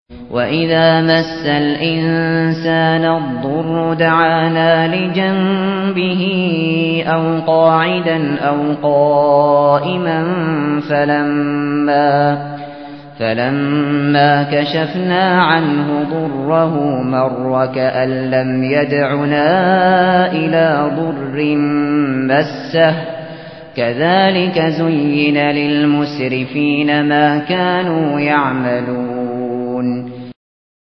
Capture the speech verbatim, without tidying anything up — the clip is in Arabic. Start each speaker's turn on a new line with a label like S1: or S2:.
S1: وَإِذَا مَسَّ الْإِنسَانَ الضُّرُّ دَعَانَا لِجَنبِهِ أَوْ قَاعِدًا أَوْ قَائِمًا فَلَمَّا فَلَمَّا كَشَفْنَا عَنْهُ ضُرَّهُ مَرَّ كَأَن لَّمْ يَدْعُنَا إِلَىٰ ضُرٍّ مَّسَّهُ ۚ كَذَٰلِكَ زُيِّنَ لِلْمُسْرِفِينَ مَا كَانُوا يَعْمَلُونَ